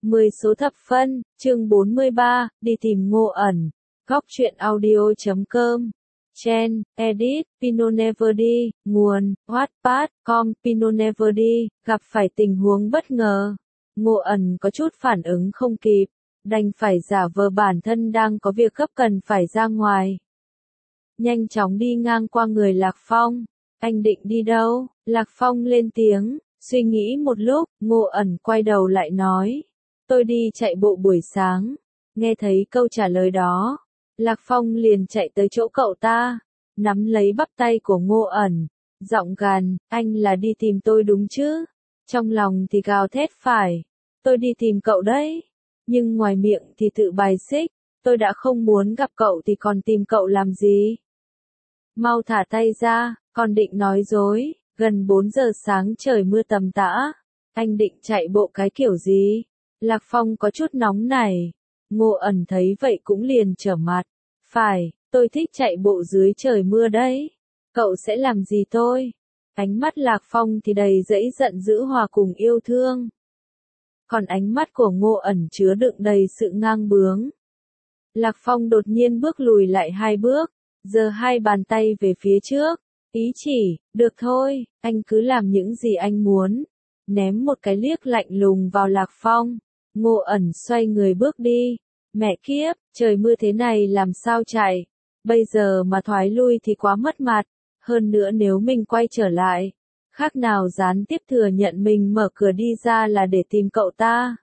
10 số thập phân, chương 43, đi tìm Ngô ẩn. Góc truyện audio.com. Chen, edit, Pinot Neverdi, nguồn, Wattpad, com, Pinot Neverdi, gặp phải tình huống bất ngờ. Ngô ẩn có chút phản ứng không kịp, đành phải giả vờ bản thân đang có việc gấp cần phải ra ngoài. Nhanh chóng đi ngang qua người Lạc Phong. Anh định đi đâu? Lạc Phong lên tiếng, suy nghĩ một lúc, Ngô ẩn quay đầu lại nói. Tôi đi chạy bộ buổi sáng. Nghe thấy câu trả lời đó, Lạc Phong liền chạy tới chỗ cậu ta, nắm lấy bắp tay của Ngô ẩn, giọng gằn, anh là đi tìm tôi đúng chứ? Trong lòng thì gào thét phải, tôi đi tìm cậu đấy. Nhưng ngoài miệng thì tự bài xích, tôi đã không muốn gặp cậu thì còn tìm cậu làm gì? Mau thả tay ra, còn định nói dối, gần 4 giờ sáng trời mưa tầm tã. Anh định chạy bộ cái kiểu gì? Lạc Phong có chút nóng nảy. Ngô ẩn thấy vậy cũng liền trở mặt. Phải, tôi thích chạy bộ dưới trời mưa đấy. Cậu sẽ làm gì tôi? Ánh mắt Lạc Phong thì đầy dẫy giận dữ hòa cùng yêu thương. Còn ánh mắt của Ngô ẩn chứa đựng đầy sự ngang bướng. Lạc Phong đột nhiên bước lùi lại 2 bước, giơ 2 bàn tay về phía trước. Ý chỉ, được thôi, anh cứ làm những gì anh muốn. Ném một cái liếc lạnh lùng vào Lạc Phong. Ngô ẩn xoay người bước đi. Mẹ kiếp, trời mưa thế này làm sao chạy? Bây giờ mà thoái lui thì quá mất mặt. Hơn nữa nếu mình quay trở lại, khác nào gián tiếp thừa nhận mình mở cửa đi ra là để tìm cậu ta.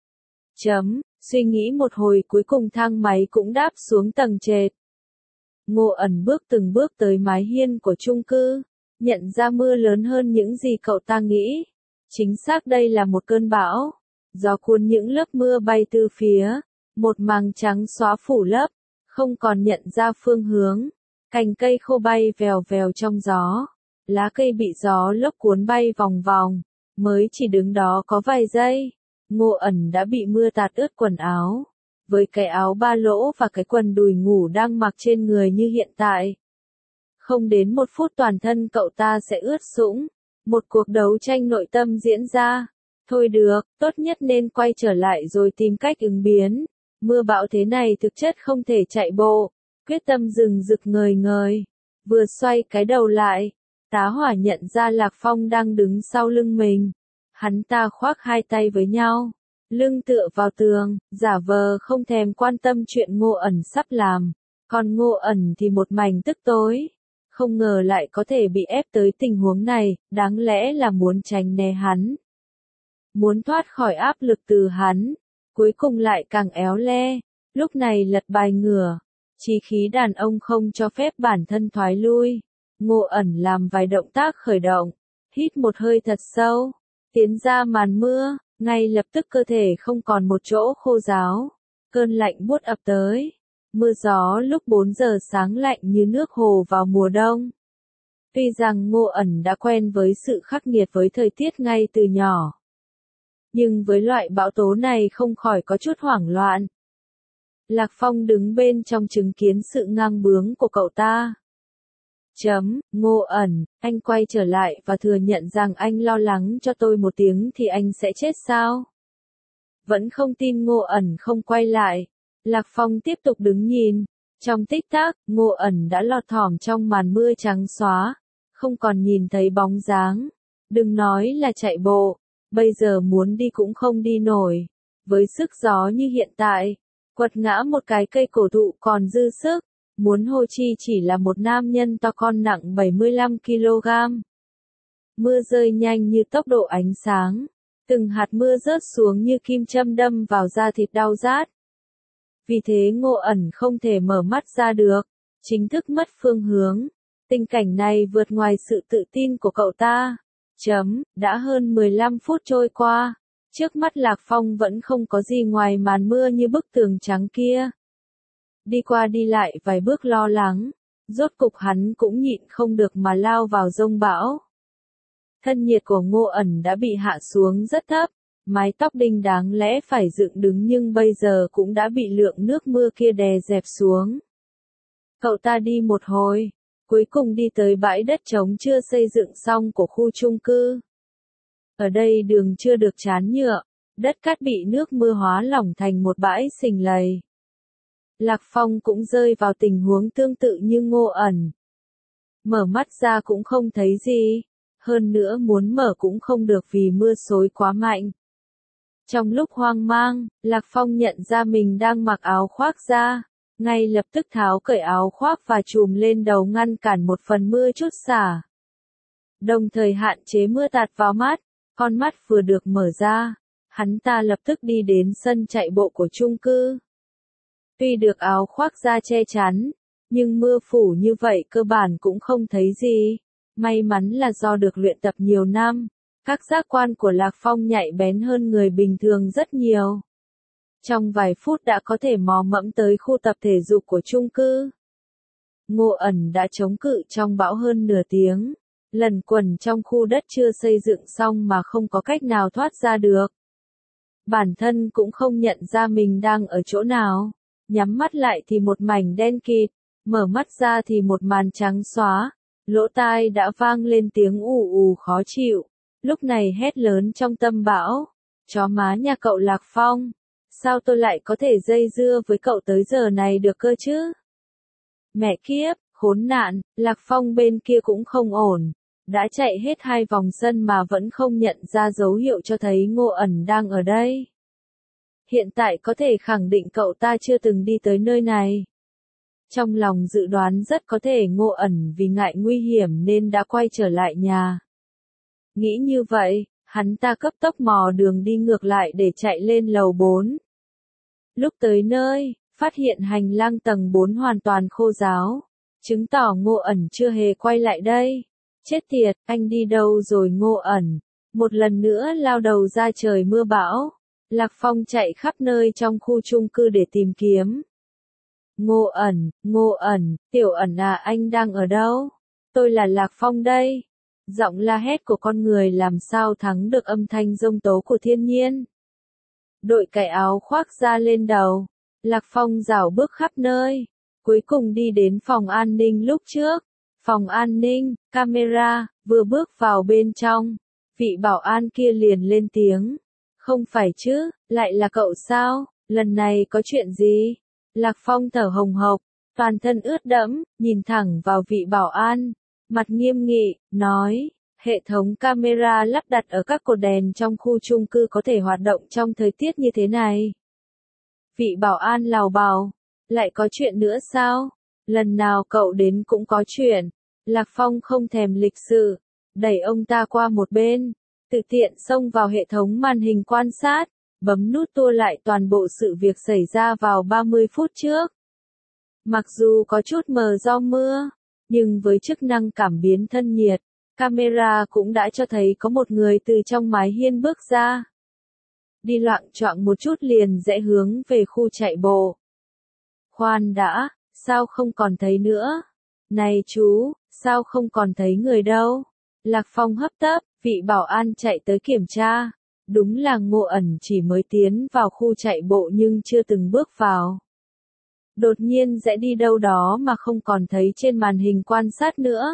Suy nghĩ một hồi cuối cùng thang máy cũng đáp xuống tầng trệt. Ngô ẩn bước từng bước tới mái hiên của chung cư, nhận ra mưa lớn hơn những gì cậu ta nghĩ. Chính xác đây là một cơn bão. Gió cuốn những lớp mưa bay từ phía, một màng trắng xóa phủ lấp, không còn nhận ra phương hướng. Cành cây khô bay vèo vèo trong gió, lá cây bị gió lốc cuốn bay vòng vòng, mới chỉ đứng đó có vài giây. Ngô ẩn đã bị mưa tạt ướt quần áo, với cái áo ba lỗ và cái quần đùi ngủ đang mặc trên người như hiện tại. Không đến 1 phút toàn thân cậu ta sẽ ướt sũng, một cuộc đấu tranh nội tâm diễn ra. Thôi được, tốt nhất nên quay trở lại rồi tìm cách ứng biến. Mưa bão thế này thực chất không thể chạy bộ. Quyết tâm rừng rực ngời ngời. Vừa xoay cái đầu lại, tá hỏa nhận ra Lạc Phong đang đứng sau lưng mình. Hắn ta khoác 2 tay với nhau, lưng tựa vào tường, giả vờ không thèm quan tâm chuyện Ngô ẩn sắp làm. Còn Ngô ẩn thì một mảnh tức tối. Không ngờ lại có thể bị ép tới tình huống này, đáng lẽ là muốn tránh né hắn. Muốn thoát khỏi áp lực từ hắn, cuối cùng lại càng éo le. Lúc này lật bài ngửa, chí khí đàn ông không cho phép bản thân thoái lui. Ngô ẩn làm vài động tác khởi động, hít một hơi thật sâu, tiến ra màn mưa, ngay lập tức cơ thể không còn một chỗ khô ráo. Cơn lạnh buốt ập tới, mưa gió lúc 4 giờ sáng lạnh như nước hồ vào mùa đông. Tuy rằng Ngô ẩn đã quen với sự khắc nghiệt với thời tiết ngay từ nhỏ, nhưng với loại bão tố này không khỏi có chút hoảng loạn. Lạc Phong đứng bên trong chứng kiến sự ngang bướng của cậu ta. Ngô ẩn, anh quay trở lại và thừa nhận rằng anh lo lắng cho tôi 1 tiếng thì anh sẽ chết sao? Vẫn không tin Ngô ẩn không quay lại. Lạc Phong tiếp tục đứng nhìn. Trong tích tắc, Ngô ẩn đã lọt thỏm trong màn mưa trắng xóa, không còn nhìn thấy bóng dáng. Đừng nói là chạy bộ, bây giờ muốn đi cũng không đi nổi. Với sức gió như hiện tại, quật ngã một cái cây cổ thụ còn dư sức, muốn hô chi chỉ là một nam nhân to con nặng 75 kg. Mưa rơi nhanh như tốc độ ánh sáng, từng hạt mưa rớt xuống như kim châm đâm vào da thịt đau rát. Vì thế Ngô ẩn không thể mở mắt ra được, chính thức mất phương hướng. Tình cảnh này vượt ngoài sự tự tin của cậu ta. Đã hơn 15 phút trôi qua, trước mắt Lạc Phong vẫn không có gì ngoài màn mưa như bức tường trắng kia. Đi qua đi lại vài bước lo lắng, rốt cục hắn cũng nhịn không được mà lao vào giông bão. Thân nhiệt của Ngô ẩn đã bị hạ xuống rất thấp, mái tóc đinh đáng lẽ phải dựng đứng nhưng bây giờ cũng đã bị lượng nước mưa kia đè dẹp xuống. Cậu ta đi một hồi, cuối cùng đi tới bãi đất trống chưa xây dựng xong của khu chung cư. Ở đây đường chưa được trán nhựa, Đất cát bị nước mưa hóa lỏng thành một bãi sình lầy. Lạc Phong cũng rơi vào tình huống tương tự như Ngô ẩn. Mở mắt ra cũng không thấy gì. Hơn nữa muốn mở cũng không được vì mưa xối quá mạnh. Trong lúc hoang mang, Lạc Phong nhận ra mình đang mặc áo khoác ra. Ngay lập tức tháo cởi áo khoác và trùm lên đầu ngăn cản một phần mưa chút xả. Đồng thời hạn chế mưa tạt vào mắt. Con mắt vừa được mở ra. Hắn ta lập tức đi đến sân chạy bộ của chung cư. Tuy được áo khoác da che chắn, nhưng mưa phủ như vậy cơ bản cũng không thấy gì. May mắn là do được luyện tập nhiều năm, các giác quan của Lạc Phong nhạy bén hơn người bình thường rất nhiều. Trong vài phút đã có thể mò mẫm tới khu tập thể dục của chung cư. Ngô ẩn đã chống cự trong bão hơn nửa tiếng, lẩn quẩn trong khu đất chưa xây dựng xong mà không có cách nào thoát ra được. Bản thân cũng không nhận ra mình đang ở chỗ nào. Nhắm mắt lại thì một mảnh đen kịt, mở mắt ra thì một màn trắng xóa, lỗ tai đã vang lên tiếng ù ù khó chịu, lúc này hét lớn trong tâm bão, chó má nhà cậu Lạc Phong, sao tôi lại có thể dây dưa với cậu tới giờ này được cơ chứ? Mẹ kiếp, khốn nạn, Lạc Phong bên kia cũng không ổn, đã chạy hết 2 vòng sân mà vẫn không nhận ra dấu hiệu cho thấy Ngô ẩn đang ở đây. Hiện tại có thể khẳng định cậu ta chưa từng đi tới nơi này. Trong lòng dự đoán rất có thể Ngô ẩn vì ngại nguy hiểm nên đã quay trở lại nhà. Nghĩ như vậy, hắn ta cấp tốc mò đường đi ngược lại để chạy lên lầu 4. Lúc tới nơi, phát hiện hành lang tầng 4 hoàn toàn khô ráo, chứng tỏ Ngô ẩn chưa hề quay lại đây. Chết tiệt, anh đi đâu rồi Ngô ẩn? Một lần nữa lao đầu ra trời mưa bão. Lạc Phong chạy khắp nơi trong khu chung cư để tìm kiếm. Ngô ẩn, tiểu ẩn à, anh đang ở đâu? Tôi là Lạc Phong đây. Giọng la hét của con người làm sao thắng được âm thanh giông tố của thiên nhiên. Đội cái áo khoác ra lên đầu. Lạc Phong rảo bước khắp nơi. Cuối cùng đi đến phòng an ninh lúc trước. Phòng an ninh, camera, vừa bước vào bên trong. Vị bảo an kia liền lên tiếng. Không phải chứ, lại là cậu sao, lần này có chuyện gì? Lạc Phong thở hồng hộc, toàn thân ướt đẫm, nhìn thẳng vào vị bảo an, mặt nghiêm nghị, nói, hệ thống camera lắp đặt ở các cột đèn trong khu chung cư có thể hoạt động trong thời tiết như thế này. Vị bảo an lào bào, lại có chuyện nữa sao? Lần nào cậu đến cũng có chuyện. Lạc Phong không thèm lịch sự, đẩy ông ta qua một bên. Tự tiện xông vào hệ thống màn hình quan sát, bấm nút tua lại toàn bộ sự việc xảy ra vào 30 phút trước. Mặc dù có chút mờ do mưa, nhưng với chức năng cảm biến thân nhiệt, camera cũng đã cho thấy có một người từ trong mái hiên bước ra. Đi loạng choạng một chút liền rẽ hướng về khu chạy bộ. Khoan đã, sao không còn thấy nữa? Này chú, sao không còn thấy người đâu? Lạc Phong hấp tấp. Vị bảo an chạy tới kiểm tra, đúng là Ngô ẩn chỉ mới tiến vào khu chạy bộ nhưng chưa từng bước vào. Đột nhiên rẽ đi đâu đó mà không còn thấy trên màn hình quan sát nữa.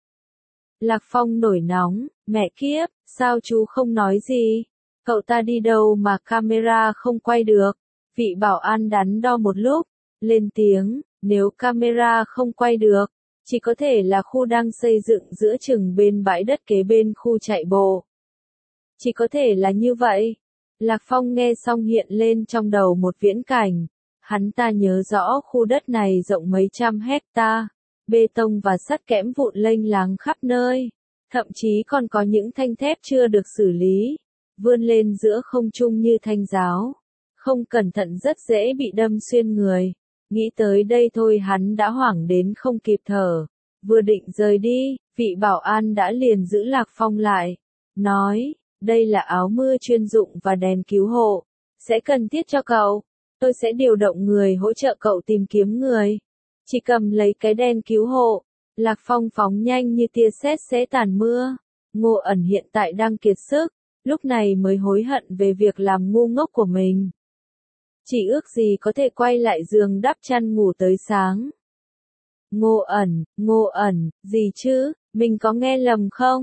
Lạc Phong nổi nóng, mẹ kiếp, sao chú không nói gì? Cậu ta đi đâu mà camera không quay được? Vị bảo an đắn đo một lúc, lên tiếng, nếu camera không quay được, chỉ có thể là khu đang xây dựng giữa chừng bên bãi đất kế bên khu chạy bộ. Chỉ có thể là như vậy. Lạc Phong nghe xong hiện lên trong đầu một viễn cảnh. Hắn ta nhớ rõ khu đất này rộng mấy trăm hecta, bê tông và sắt kẽm vụn lênh láng khắp nơi. Thậm chí còn có những thanh thép chưa được xử lý, vươn lên giữa không trung như thanh giáo. Không cẩn thận rất dễ bị đâm xuyên người. Nghĩ tới đây thôi hắn đã hoảng đến không kịp thở. Vừa định rời đi, vị bảo an đã liền giữ Lạc Phong lại. Nói, đây là áo mưa chuyên dụng và đèn cứu hộ. Sẽ cần thiết cho cậu. Tôi sẽ điều động người hỗ trợ cậu tìm kiếm người. Chỉ cầm lấy cái đèn cứu hộ. Lạc Phong phóng nhanh như tia sét xé tàn mưa. Ngô ẩn hiện tại đang kiệt sức. Lúc này mới hối hận về việc làm ngu ngốc của mình. Chỉ ước gì có thể quay lại giường đắp chăn ngủ tới sáng. Ngô ẩn, gì chứ, mình có nghe lầm không?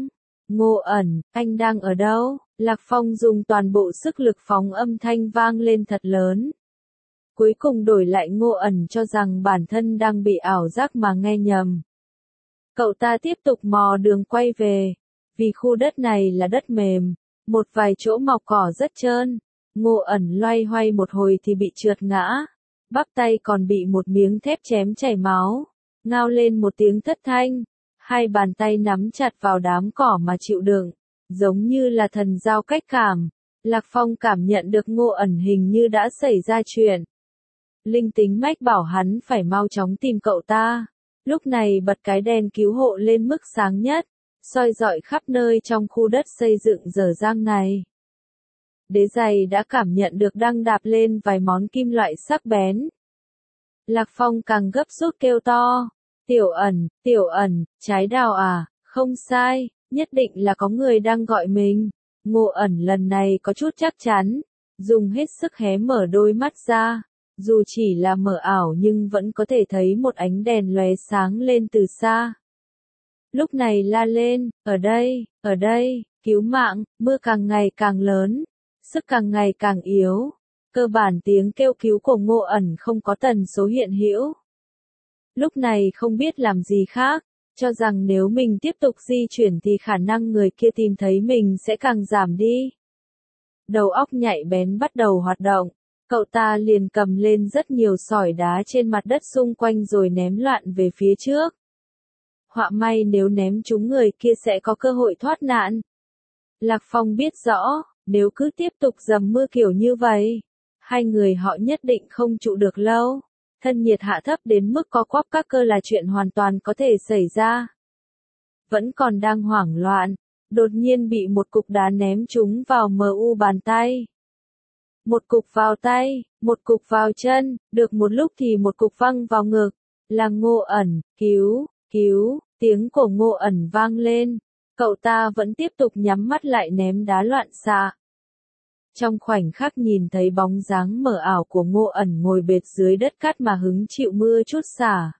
Ngô ẩn, anh đang ở đâu? Lạc Phong dùng toàn bộ sức lực phóng âm thanh vang lên thật lớn. Cuối cùng đổi lại Ngô ẩn cho rằng bản thân đang bị ảo giác mà nghe nhầm. Cậu ta tiếp tục mò đường quay về. Vì khu đất này là đất mềm, một vài chỗ mọc cỏ rất trơn. Ngô ẩn loay hoay một hồi thì bị trượt ngã. Bắp tay còn bị một miếng thép chém chảy máu. Ngao lên một tiếng thất thanh. Hai bàn tay nắm chặt vào đám cỏ mà chịu đựng. Giống như là thần giao cách cảm. Lạc Phong cảm nhận được Ngô ẩn hình như đã xảy ra chuyện. Linh tính mách bảo hắn phải mau chóng tìm cậu ta. Lúc này bật cái đèn cứu hộ lên mức sáng nhất, soi rọi khắp nơi trong khu đất xây dựng dở dang này. Đế giày đã cảm nhận được đang đạp lên vài món kim loại sắc bén. Lạc Phong càng gấp rút kêu to. Tiểu ẩn, trái đào à, không sai, nhất định là có người đang gọi mình. Ngô ẩn lần này có chút chắc chắn, dùng hết sức hé mở đôi mắt ra. Dù chỉ là mờ ảo nhưng vẫn có thể thấy một ánh đèn lóe sáng lên từ xa. Lúc này la lên, ở đây, cứu mạng, mưa càng ngày càng lớn, sức càng ngày càng yếu. Cơ bản tiếng kêu cứu của Ngô ẩn không có tần số hiện hữu. Lúc này không biết làm gì khác, cho rằng nếu mình tiếp tục di chuyển thì khả năng người kia tìm thấy mình sẽ càng giảm đi. Đầu óc nhạy bén bắt đầu hoạt động. Cậu ta liền cầm lên rất nhiều sỏi đá trên mặt đất xung quanh rồi ném loạn về phía trước. Họa may nếu ném trúng người kia sẽ có cơ hội thoát nạn. Lạc Phong biết rõ, nếu cứ tiếp tục dầm mưa kiểu như vậy, hai người họ nhất định không trụ được lâu. Thân nhiệt hạ thấp đến mức co quắp các cơ là chuyện hoàn toàn có thể xảy ra. Vẫn còn đang hoảng loạn, đột nhiên bị một cục đá ném trúng vào mu bàn tay. Một cục vào tay, một cục vào chân, được một lúc thì một cục văng vào ngực. Là Ngô ẩn, cứu, tiếng của Ngô ẩn vang lên. Cậu ta vẫn tiếp tục nhắm mắt lại ném đá loạn xạ. Trong khoảnh khắc nhìn thấy bóng dáng mờ ảo của Ngô ẩn ngồi bệt dưới đất cát mà hứng chịu mưa trút xả.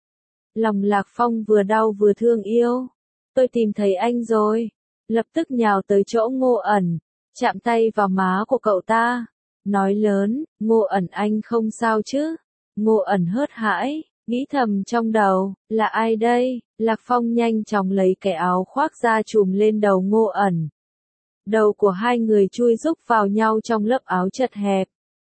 Lòng Lạc Phong vừa đau vừa thương yêu. Tôi tìm thấy anh rồi. Lập tức nhào tới chỗ Ngô ẩn, chạm tay vào má của cậu ta. Nói lớn, Ngô ẩn anh không sao chứ? Ngô ẩn hớt hãi, nghĩ thầm trong đầu, là ai đây? Lạc Phong nhanh chóng lấy cái áo khoác ra trùm lên đầu Ngô ẩn. Đầu của hai người chui rúc vào nhau trong lớp áo chật hẹp.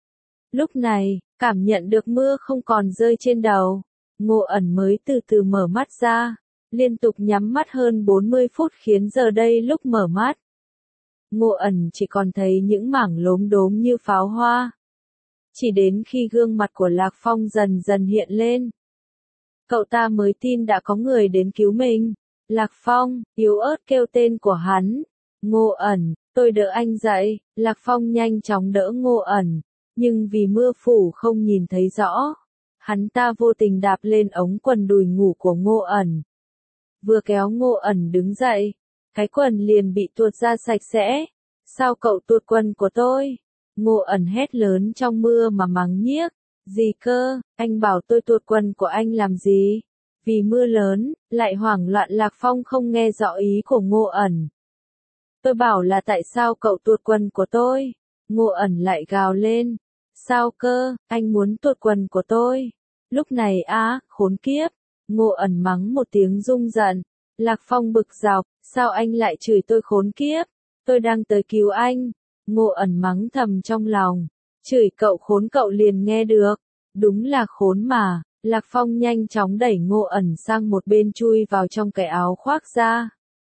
Lúc này, cảm nhận được mưa không còn rơi trên đầu. Ngô ẩn mới từ từ mở mắt ra, liên tục nhắm mắt hơn 40 phút khiến giờ đây lúc mở mắt. Ngô ẩn chỉ còn thấy những mảng lốm đốm như pháo hoa. Chỉ đến khi gương mặt của Lạc Phong dần dần hiện lên, cậu ta mới tin đã có người đến cứu mình. Lạc Phong, yếu ớt kêu tên của hắn. Ngô ẩn, tôi đỡ anh dậy. Lạc Phong nhanh chóng đỡ Ngô ẩn, nhưng vì mưa phủ không nhìn thấy rõ. Hắn ta vô tình đạp lên ống quần đùi ngủ của Ngô ẩn. Vừa kéo Ngô ẩn đứng dậy, cái quần liền bị tuột ra sạch sẽ. Sao cậu tuột quần của tôi? Ngô ẩn hét lớn trong mưa mà mắng nhiếc. Gì cơ, anh bảo tôi tuột quần của anh làm gì? Vì mưa lớn, lại hoảng loạn Lạc Phong không nghe rõ ý của Ngô ẩn. Tôi bảo là tại sao cậu tuột quần của tôi? Ngô ẩn lại gào lên. Sao cơ, anh muốn tuột quần của tôi? Lúc này khốn kiếp. Ngô ẩn mắng một tiếng rung giận. Lạc Phong bực dọc, sao anh lại chửi tôi khốn kiếp? Tôi đang tới cứu anh. Ngô ẩn mắng thầm trong lòng. Chửi cậu khốn cậu liền nghe được. Đúng là khốn mà. Lạc Phong nhanh chóng đẩy Ngô ẩn sang một bên chui vào trong cái áo khoác ra.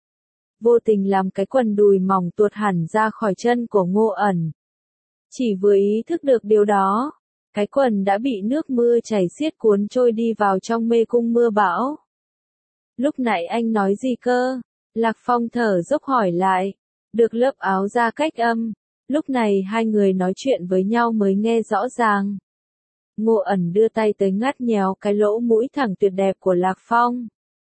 Vô tình làm cái quần đùi mỏng tuột hẳn ra khỏi chân của Ngô ẩn. Chỉ vừa ý thức được điều đó, cái quần đã bị nước mưa chảy xiết cuốn trôi đi vào trong mê cung mưa bão. Lúc nãy anh nói gì cơ? Lạc Phong thở dốc hỏi lại. Được lớp áo ra cách âm. Lúc này hai người nói chuyện với nhau mới nghe rõ ràng. Ngô ẩn đưa tay tới ngắt nhéo cái lỗ mũi thẳng tuyệt đẹp của Lạc Phong.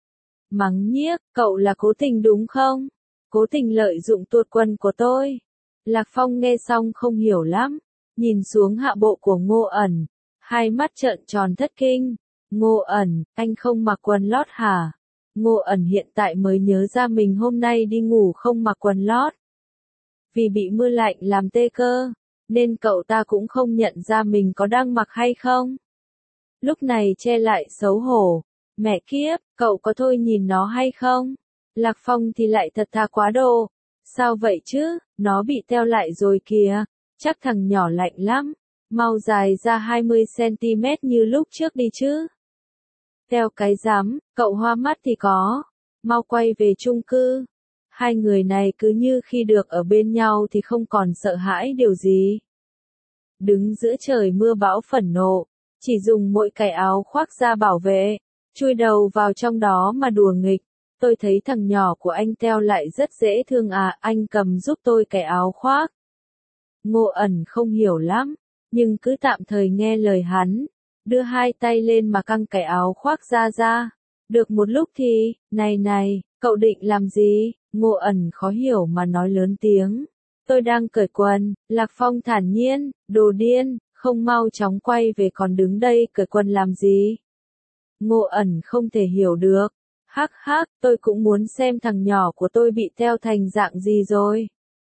Mắng nhiếc, cậu là cố tình đúng không? Cố tình lợi dụng tuột quần của tôi. Lạc Phong nghe xong không hiểu lắm, nhìn xuống hạ bộ của Ngô ẩn, hai mắt trợn tròn thất kinh. Ngô ẩn, anh không mặc quần lót hả? Ngô ẩn hiện tại mới nhớ ra mình hôm nay đi ngủ không mặc quần lót. Vì bị mưa lạnh làm tê cơ, nên cậu ta cũng không nhận ra mình có đang mặc hay không. Lúc này che lại xấu hổ. Mẹ kiếp, cậu có thôi nhìn nó hay không? Lạc Phong thì lại thật thà quá độ. Sao vậy chứ, nó bị teo lại rồi kìa. Chắc thằng nhỏ lạnh lắm. Mau dài ra 20cm như lúc trước đi chứ. Teo cái rắm, cậu hoa mắt thì có. Mau quay về chung cư. Hai người này cứ như khi được ở bên nhau thì không còn sợ hãi điều gì. Đứng giữa trời mưa bão phẫn nộ, chỉ dùng mỗi cái áo khoác ra bảo vệ, chui đầu vào trong đó mà đùa nghịch. Tôi thấy thằng nhỏ của anh teo lại rất dễ thương à, anh cầm giúp tôi cái áo khoác. Ngô ẩn không hiểu lắm, nhưng cứ tạm thời nghe lời hắn, đưa hai tay lên mà căng cái áo khoác ra. Được một lúc thì, này, cậu định làm gì? Ngô ẩn khó hiểu mà nói lớn tiếng. Tôi đang cởi quần. Lạc Phong thản nhiên, đồ điên, không mau chóng quay về còn đứng đây cởi quần làm gì? Ngô ẩn không thể hiểu được. Hắc, tôi cũng muốn xem thằng nhỏ của tôi bị teo thành dạng gì rồi.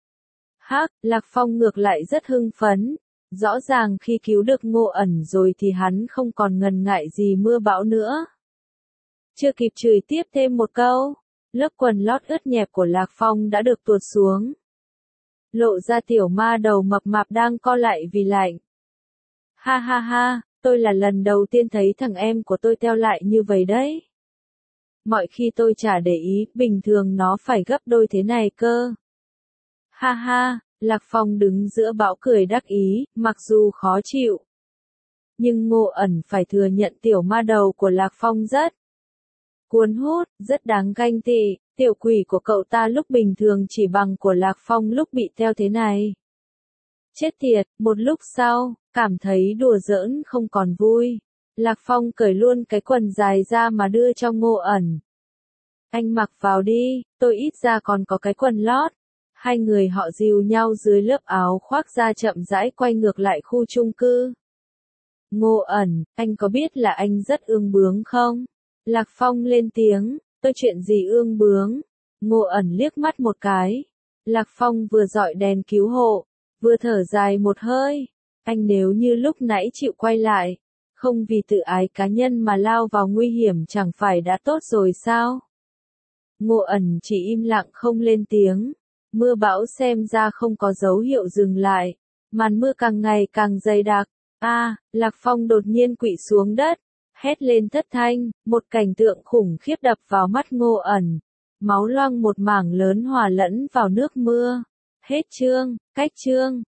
Lạc Phong ngược lại rất hưng phấn. Rõ ràng khi cứu được Ngô ẩn rồi thì hắn không còn ngần ngại gì mưa bão nữa. Chưa kịp chửi tiếp thêm một câu, lớp quần lót ướt nhẹp của Lạc Phong đã được tuột xuống. Lộ ra tiểu ma đầu mập mạp đang co lại vì lạnh. Ha, tôi là lần đầu tiên thấy thằng em của tôi teo lại như vậy đấy. Mọi khi tôi chả để ý, bình thường nó phải gấp đôi thế này cơ. Ha, Lạc Phong đứng giữa bão cười đắc ý, mặc dù khó chịu. Nhưng Ngô ẩn phải thừa nhận tiểu ma đầu của Lạc Phong rất cuốn hút, rất đáng ganh tị. Tiểu quỷ của cậu ta lúc bình thường chỉ bằng của Lạc Phong lúc bị teo thế này. Chết tiệt, một lúc sau, cảm thấy đùa giỡn không còn vui. Lạc Phong cởi luôn cái quần dài ra mà đưa cho Ngô ẩn. Anh mặc vào đi, tôi ít ra còn có cái quần lót. Hai người họ dìu nhau dưới lớp áo khoác ra chậm rãi quay ngược lại khu chung cư. Ngô ẩn, anh có biết là anh rất ương bướng không? Lạc Phong lên tiếng, tôi chuyện gì ương bướng? Ngô ẩn liếc mắt một cái. Lạc Phong vừa dọi đèn cứu hộ, vừa thở dài một hơi. Anh nếu như lúc nãy chịu quay lại, không vì tự ái cá nhân mà lao vào nguy hiểm chẳng phải đã tốt rồi sao? Ngô ẩn chỉ im lặng không lên tiếng. Mưa bão xem ra không có dấu hiệu dừng lại. Màn mưa càng ngày càng dày đặc. Lạc Phong đột nhiên quỵ xuống đất. Hét lên thất thanh, một cảnh tượng khủng khiếp đập vào mắt Ngô ẩn. Máu loang một mảng lớn hòa lẫn vào nước mưa. Hết chương, cách chương.